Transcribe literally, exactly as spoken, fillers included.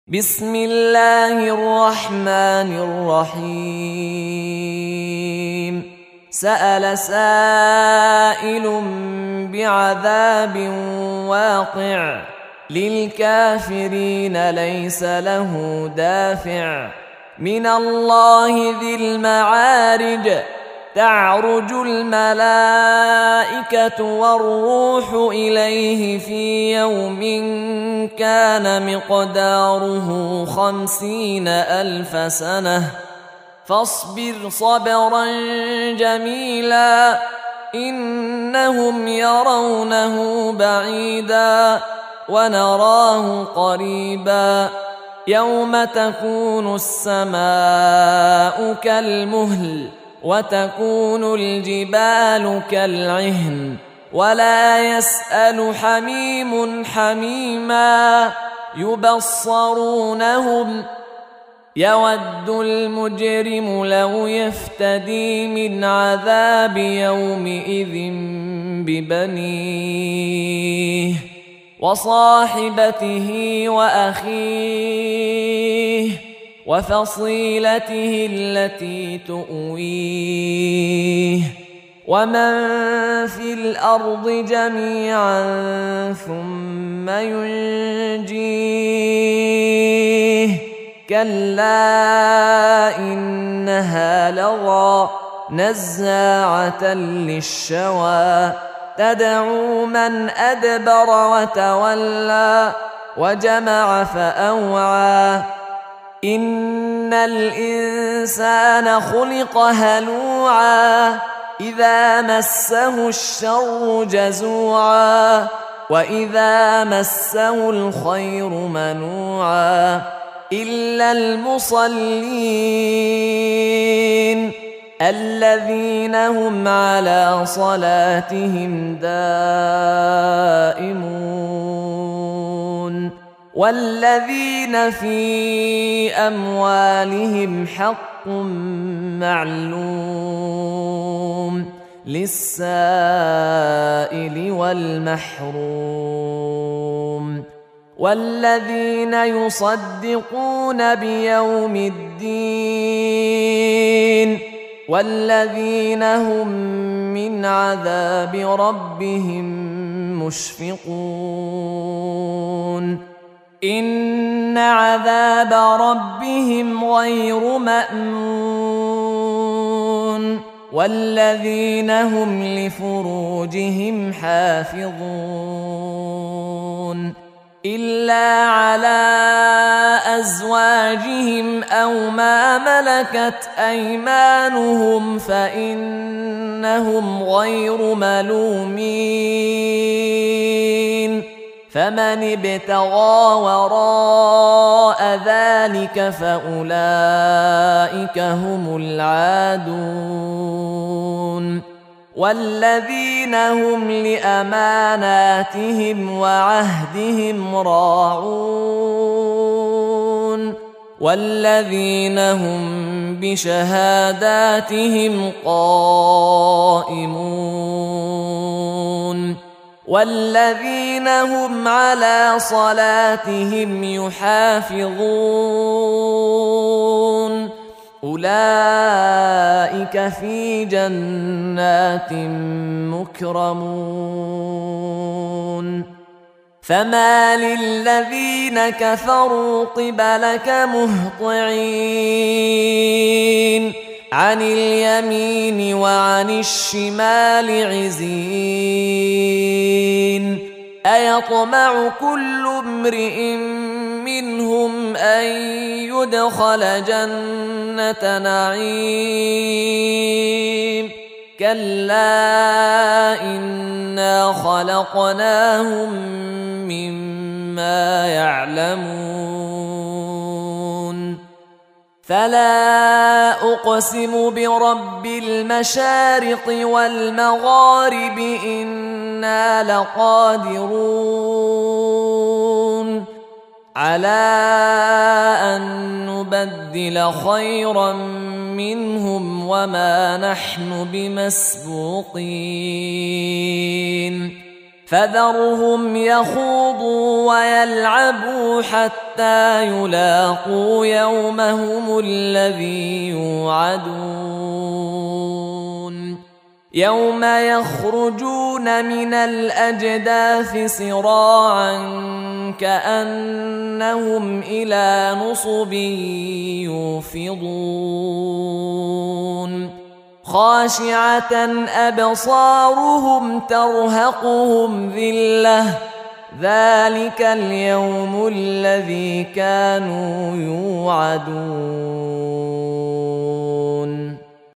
بسم الله الرحمن الرحيم. سأل سائل بعذاب واقع للكافرين ليس له دافع من الله ذي المعارج. تعرج الملائكة والروح إليه في يوم كان مقداره خمسين ألف سنة فاصبر صبرا جميلا إنهم يرونه بعيدا ونراه قريبا يوم تكون السماء كالمهل وتكون الجبال كالعهن ولا يسأل حميم حميما يبصرونهم يود المجرم لو يفتدي من عذاب يومئذ ببنيه وصاحبته وأخيه وفصيلته التي تؤويه ومن في الأرض جميعا ثم ينجيه كلا إنها لظى نزاعة للشوى تدعو من أدبر وتولى وجمع فأوعى إن الإنسان خلق هلوعا إذا مسه الشر جزوعا وإذا مسه الخير منوعا إلا المصلين الذين هم على صلاتهم دائمون والذين في أموالهم حق معلوم للسائل والمحروم والذين يصدقون بيوم الدين والذين هم من عذاب ربهم مشفقون إن عذاب ربهم غير مأمون والذين هم لفروجهم حافظون إلا على أزواجهم أو ما ملكت أيمانهم فإنهم غير ملومين فمن ابتغى وراء ذلك فأولئك هم العادون والذين هم لأماناتهم وعهدهم راعون والذين هم بشهاداتهم قائمون والذين هم على صلاتهم يحافظون أولئك في جنات مكرمون فما للذين كفروا قبلك مهطعين عن اليمين وعن الشمال عزين أيطمع كل امرئ منهم أن يدخل جنة نعيم كلا إنا خلقناهم مما يعلمون فلا أقسم برب المشارق والمغارب إنا لقادرون على أن نبدل خيرا منهم وما نحن بمسبوقين فذرهم يخوضوا ويلعبوا حتى يلاقوا يومهم الذي يوعدون يوم يخرجون من الأجداث سراعا كأنهم إلى نصب يوفضون خاشعة أبصارهم ترهقهم ذلة ذلك اليوم الذي كانوا يوعدون